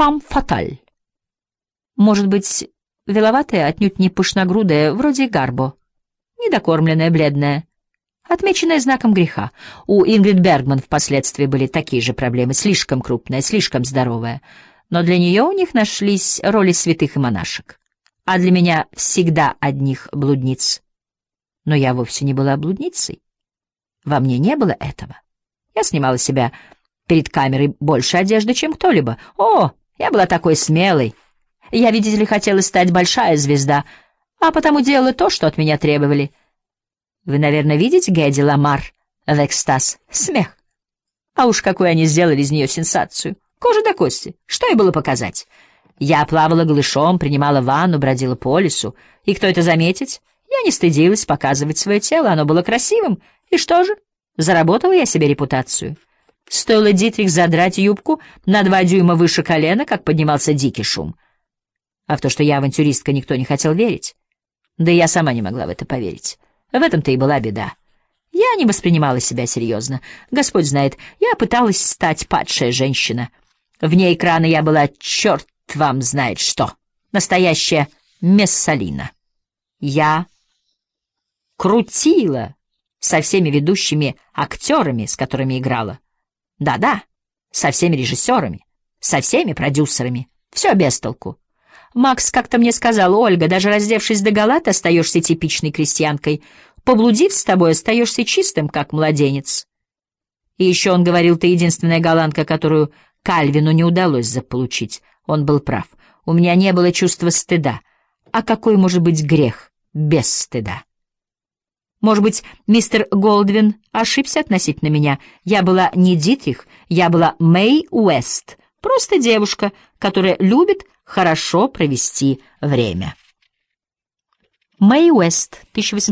фам фаталь. Может быть, виловатая, отнюдь не пышногрудая, вроде Гарбо, недокормленная, бледная, отмеченная знаком греха. У Ингрид Бергман впоследствии были такие же проблемы, слишком крупная, слишком здоровая. Но для нее у них нашлись роли святых и монашек. А для меня всегда одних блудниц. Но я вовсе не была блудницей. Во мне не было этого. Я снимала с себя перед камерой больше одежды, чем кто-либо. О, я была такой смелой. Я, видите ли, хотела стать большая звезда, а потому делала то, что от меня требовали. Вы, наверное, видите Гэди Ламар в «Экстаз»? Смех. А уж какую они сделали из нее сенсацию. Кожа до кости. Что ей было показать? Я плавала голышом, принимала ванну, бродила по лесу. И кто это заметить? Я не стыдилась показывать свое тело, оно было красивым. И что же? Заработала я себе репутацию. Стоило Дитрих задрать юбку на 2 дюйма выше колена, как поднимался дикий шум. А в то, что я авантюристка, никто не хотел верить. Да и я сама не могла в это поверить. В этом-то и была беда. Я не воспринимала себя серьезно. Господь знает, я пыталась стать падшая женщина. Вне экрана я была черт вам знает что. Настоящая Мессалина. Я крутила со всеми ведущими актерами, с которыми играла. Да-да, со всеми режиссерами, со всеми продюсерами. Все без толку. Макс как-то мне сказал: «Ольга, даже раздевшись догола, ты остаешься типичной крестьянкой. Поблудив с тобой, остаешься чистым, как младенец». И еще он говорил: «Ты единственная голландка, которую Кальвину не удалось заполучить». Он был прав. У меня не было чувства стыда. А какой может быть грех без стыда? Может быть, мистер Голдвин ошибся относительно меня. Я была не Дитрих, я была Мэй Уэст. Просто девушка, которая любит хорошо провести время. Мэй Уэст,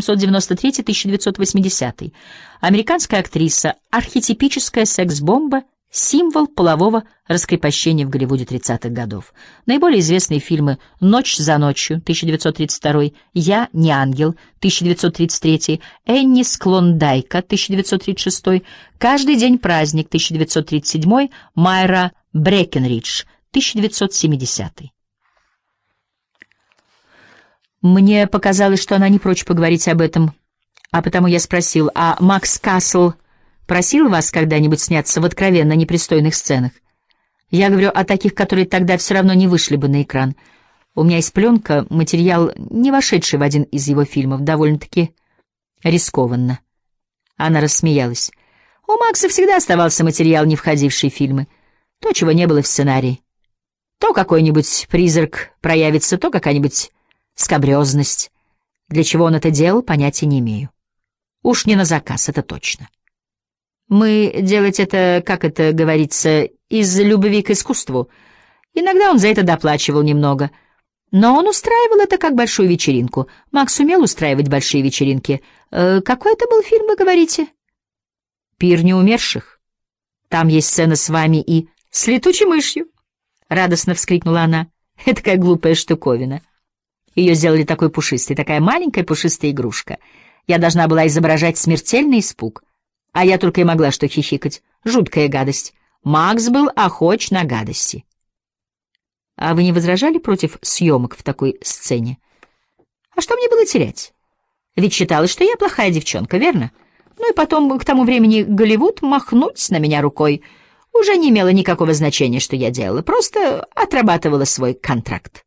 1893-1980. Американская актриса, архетипическая секс-бомба, символ полового раскрепощения в Голливуде 30-х годов. Наиболее известные фильмы «Ночь за ночью» 1932, «Я не ангел» 1933, «Энни с Клондайка» 1936, «Каждый день праздник» 1937, «Майра Брекенридж» 1970. Мне показалось, что она не прочь поговорить об этом, а потому я спросил: «А Макс Кассел просил вас когда-нибудь сняться в откровенно непристойных сценах?» Я говорю о таких, которые тогда все равно не вышли бы на экран. У меня есть пленка, материал, не вошедший в один из его фильмов, довольно-таки рискованно. Она рассмеялась. У Макса всегда оставался материал, не входивший в фильмы. То, чего не было в сценарии. То какой-нибудь призрак проявится, то какая-нибудь скабрёзность. Для чего он это делал, понятия не имею. Уж не на заказ, это точно. Мы делать это, как это говорится, из любви к искусству. Иногда он за это доплачивал немного. Но он устраивал это как большую вечеринку. Макс умел устраивать большие вечеринки. Какой это был фильм, вы говорите? «Пир неумерших». Там есть сцена с вами и с летучей мышью. Радостно вскрикнула она. Этакая глупая штуковина. Ее сделали такой пушистой, такая маленькая пушистая игрушка. Я должна была изображать смертельный испуг. А я только и могла что хихикать. Жуткая гадость. Макс был охоч на гадости. А вы не возражали против съемок в такой сцене? А что мне было терять? Ведь считалось, что я плохая девчонка, верно? Ну и потом, к тому времени, Голливуд махнуть на меня рукой уже не имело никакого значения, что я делала. Просто отрабатывала свой контракт.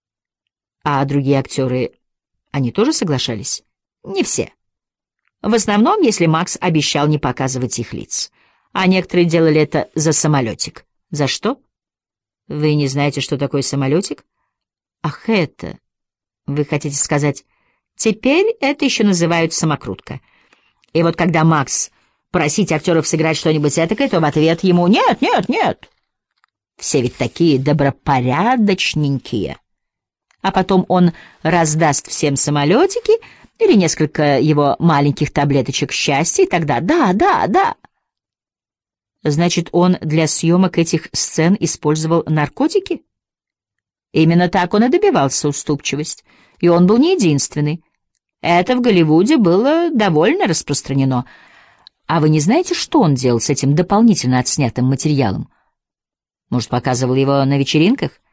А другие актеры, они тоже соглашались? Не все. В основном, если Макс обещал не показывать их лиц. А некоторые делали это за самолетик. За что? Вы не знаете, что такое самолетик? Ах, это... Вы хотите сказать... Теперь это еще называют самокрутка. И вот когда Макс просить актеров сыграть что-нибудь этакое, то в ответ ему «нет, нет, нет». Все ведь такие добропорядочненькие. А потом он раздаст всем самолетики или несколько его маленьких таблеточек счастья, и тогда «да, да, да». Значит, он для съемок этих сцен использовал наркотики? Именно так он и добивался уступчивость. И он был не единственный. Это в Голливуде было довольно распространено. А вы не знаете, что он делал с этим дополнительно отснятым материалом? Может, показывал его на вечеринках?